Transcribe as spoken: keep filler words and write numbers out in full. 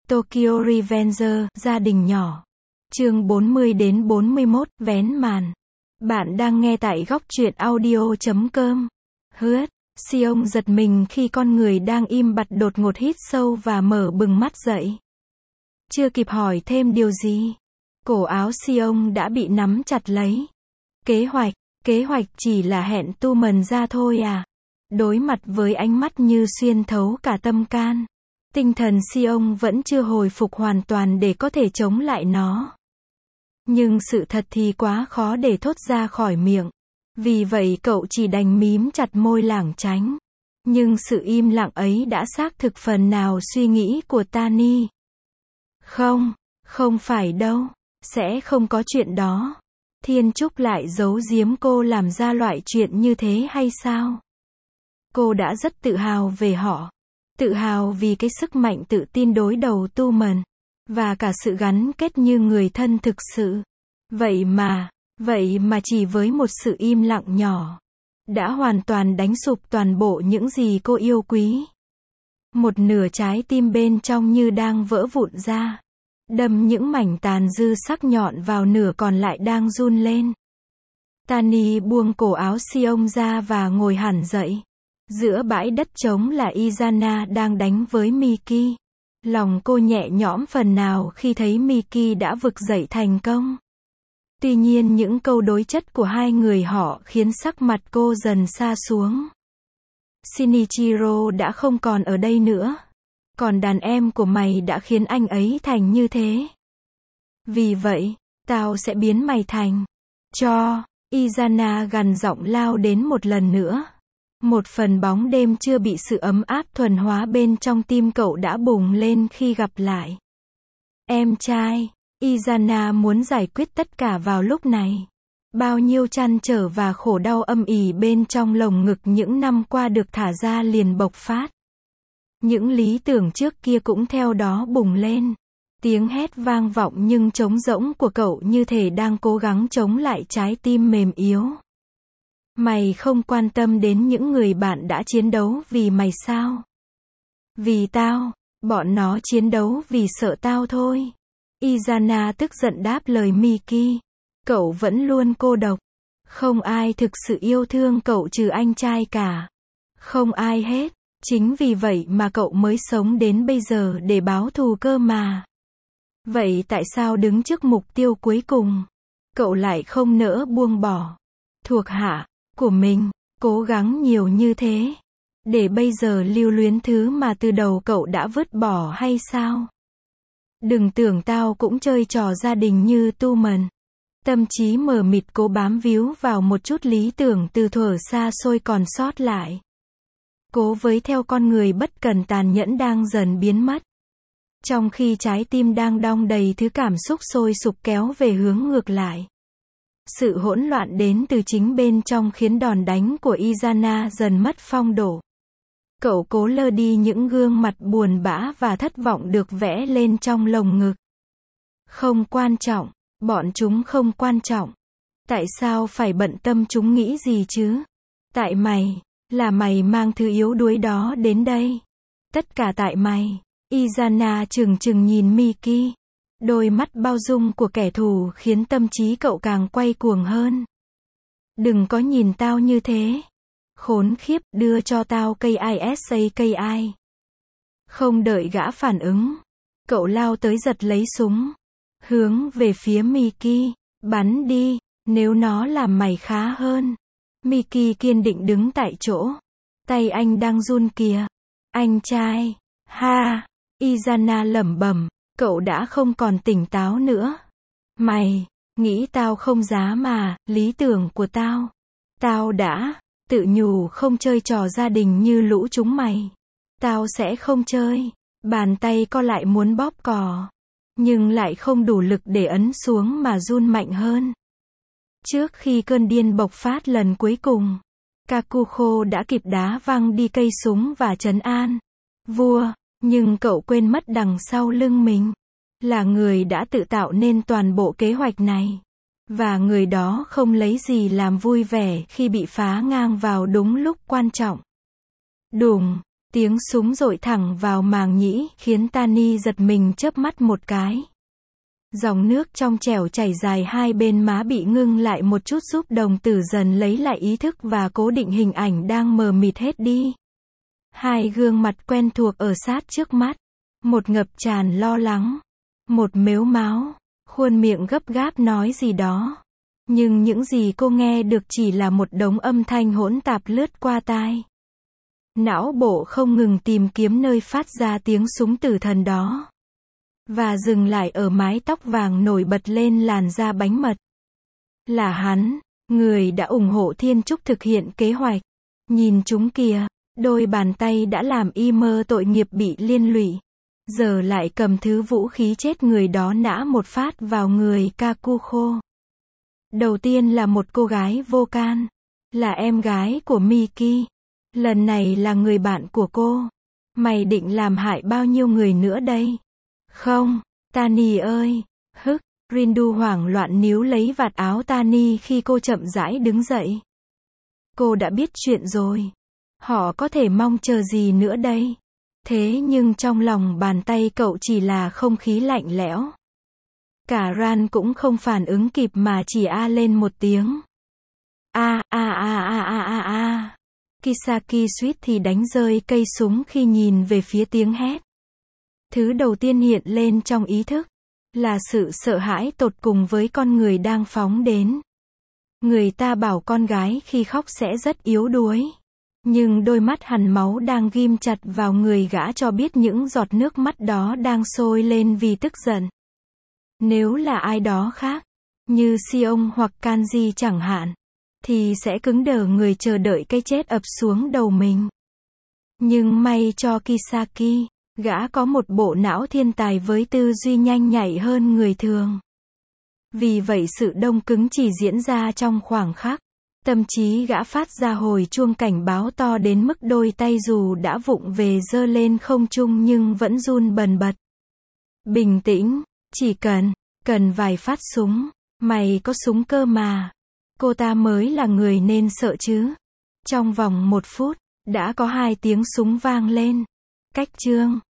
Tokyo Revenger, gia đình nhỏ. Chương bốn mươi đến bốn mươi mốt, vén màn. Bạn đang nghe tại góc truyện audio chấm com. Hứt, Seong giật mình khi con người đang im bặt đột ngột hít sâu và mở bừng mắt dậy. Chưa kịp hỏi thêm điều gì, cổ áo Seong đã bị nắm chặt lấy. Kế hoạch, kế hoạch chỉ là hẹn tu mần ra thôi à? Đối mặt với ánh mắt như xuyên thấu cả tâm can, tinh thần Seong vẫn chưa hồi phục hoàn toàn để có thể chống lại nó. Nhưng sự thật thì quá khó để thốt ra khỏi miệng. Vì vậy cậu chỉ đành mím chặt môi lảng tránh. Nhưng sự im lặng ấy đã xác thực phần nào suy nghĩ của Tani. Không, không phải đâu. Sẽ không có chuyện đó. Thiên Trúc lại giấu giếm cô làm ra loại chuyện như thế hay sao? Cô đã rất tự hào về họ. Tự hào vì cái sức mạnh tự tin đối đầu tu mần. Và cả sự gắn kết như người thân thực sự. Vậy mà, vậy mà chỉ với một sự im lặng nhỏ, đã hoàn toàn đánh sụp toàn bộ những gì cô yêu quý. Một nửa trái tim bên trong như đang vỡ vụn ra. Đâm những mảnh tàn dư sắc nhọn vào nửa còn lại đang run lên. Tani buông cổ áo Seong ra và ngồi hẳn dậy. Giữa bãi đất trống là Izana đang đánh với Miki. Lòng cô nhẹ nhõm phần nào khi thấy Miki đã vực dậy thành công. Tuy nhiên những câu đối chất của hai người họ khiến sắc mặt cô dần sa xuống. Shinichiro đã không còn ở đây nữa. Còn đàn em của mày đã khiến anh ấy thành như thế. Vì vậy, tao sẽ biến mày thành cho. Izana gằn giọng lao đến một lần nữa. Một phần bóng đêm chưa bị sự ấm áp thuần hóa bên trong tim cậu đã bùng lên khi gặp lại em trai. Izana muốn giải quyết tất cả vào lúc này. Bao nhiêu trăn trở và khổ đau âm ỉ bên trong lồng ngực những năm qua được thả ra liền bộc phát. Những lý tưởng trước kia cũng theo đó bùng lên. Tiếng hét vang vọng nhưng trống rỗng của cậu như thể đang cố gắng chống lại trái tim mềm yếu. Mày không quan tâm đến những người bạn đã chiến đấu vì mày sao? Vì tao, bọn nó chiến đấu vì sợ tao thôi. Izana tức giận đáp lời Miki. Cậu vẫn luôn cô độc. Không ai thực sự yêu thương cậu trừ anh trai cả. Không ai hết. Chính vì vậy mà cậu mới sống đến bây giờ để báo thù cơ mà. Vậy tại sao đứng trước mục tiêu cuối cùng, cậu lại không nỡ buông bỏ thuộc hạ của mình, cố gắng nhiều như thế, để bây giờ lưu luyến thứ mà từ đầu cậu đã vứt bỏ hay sao? Đừng tưởng tao cũng chơi trò gia đình như tu mần. Tâm trí mờ mịt cố bám víu vào một chút lý tưởng từ thuở xa xôi còn sót lại. Cố với theo con người bất cần tàn nhẫn đang dần biến mất. Trong khi trái tim đang đong đầy thứ cảm xúc sôi sục kéo về hướng ngược lại. Sự hỗn loạn đến từ chính bên trong khiến đòn đánh của Izana dần mất phong độ. Cậu cố lơ đi những gương mặt buồn bã và thất vọng được vẽ lên trong lồng ngực. Không quan trọng, bọn chúng không quan trọng. Tại sao phải bận tâm chúng nghĩ gì chứ? Tại mày, là mày mang thứ yếu đuối đó đến đây. Tất cả tại mày. Izana trừng trừng nhìn Miki. Đôi mắt bao dung của kẻ thù khiến tâm trí cậu càng quay cuồng hơn. Đừng có nhìn tao như thế. Khốn khiếp, đưa cho tao cây i ét a cây ai. Không đợi gã phản ứng, cậu lao tới giật lấy súng. Hướng về phía Miki. Bắn đi, nếu nó làm mày khá hơn. Miki kiên định đứng tại chỗ. Tay anh đang run kìa. Anh trai. Ha. Izana lẩm bẩm. Cậu đã không còn tỉnh táo nữa. Mày, nghĩ tao không dám mà, lý tưởng của tao. Tao đã tự nhủ không chơi trò gia đình như lũ chúng mày. Tao sẽ không chơi. Bàn tay co lại muốn bóp cò. Nhưng lại không đủ lực để ấn xuống mà run mạnh hơn. Trước khi cơn điên bộc phát lần cuối cùng, Kakuko đã kịp đá văng đi cây súng và trấn an. Vua, nhưng cậu quên mất đằng sau lưng mình là người đã tự tạo nên toàn bộ kế hoạch này. Và người đó không lấy gì làm vui vẻ khi bị phá ngang vào đúng lúc quan trọng. Đùng, Tiếng súng dội thẳng vào màng nhĩ, khiến Tani giật mình chớp mắt một cái. Dòng nước trong trẻo chảy dài hai bên má bị ngưng lại một chút, giúp đồng tử dần lấy lại ý thức và cố định hình ảnh đang mờ mịt hết đi. Hai gương mặt quen thuộc ở sát trước mắt. Một ngập tràn lo lắng. Một mếu máo. Khuôn miệng gấp gáp nói gì đó. Nhưng những gì cô nghe được chỉ là một đống âm thanh hỗn tạp lướt qua tai. Não bộ không ngừng tìm kiếm nơi phát ra tiếng súng tử thần đó. Và dừng lại ở mái tóc vàng nổi bật lên làn da bánh mật. Là hắn, người đã ủng hộ Thiên Trúc thực hiện kế hoạch. Nhìn chúng kìa, đôi bàn tay đã làm y mơ tội nghiệp bị liên lụy. Giờ lại cầm thứ vũ khí chết người đó nã một phát vào người Kakuko. Đầu tiên là một cô gái vô can. Là em gái của Miki. Lần này là người bạn của cô. Mày định làm hại bao nhiêu người nữa đây? Không, Tani ơi. Hức, Rindu hoảng loạn níu lấy vạt áo Tani khi cô chậm rãi đứng dậy. Cô đã biết chuyện rồi. Họ có thể mong chờ gì nữa đây? Thế nhưng trong lòng bàn tay cậu chỉ là không khí lạnh lẽo. Cả Ran cũng không phản ứng kịp mà chỉ a lên một tiếng. A a a a a a a. Kisaki suýt thì đánh rơi cây súng khi nhìn về phía tiếng hét. Thứ đầu tiên hiện lên trong ý thức là sự sợ hãi tột cùng với con người đang phóng đến. Người ta bảo con gái khi khóc sẽ rất yếu đuối. Nhưng đôi mắt hằn máu đang ghim chặt vào người gã cho biết những giọt nước mắt đó đang sôi lên vì tức giận. Nếu là ai đó khác, như Seong hoặc Kanji chẳng hạn, thì sẽ cứng đờ người chờ đợi cái chết ập xuống đầu mình. Nhưng may cho Kisaki, gã có một bộ não thiên tài với tư duy nhanh nhạy hơn người thường. Vì vậy sự đông cứng chỉ diễn ra trong khoảng khắc. Tâm trí gã phát ra hồi chuông cảnh báo to đến mức đôi tay dù đã vụng về giơ lên không trung nhưng vẫn run bần bật. Bình tĩnh, chỉ cần, cần vài phát súng. Mày có súng cơ mà. Cô ta mới là người nên sợ chứ. Trong vòng một phút, đã có hai tiếng súng vang lên. Cách chương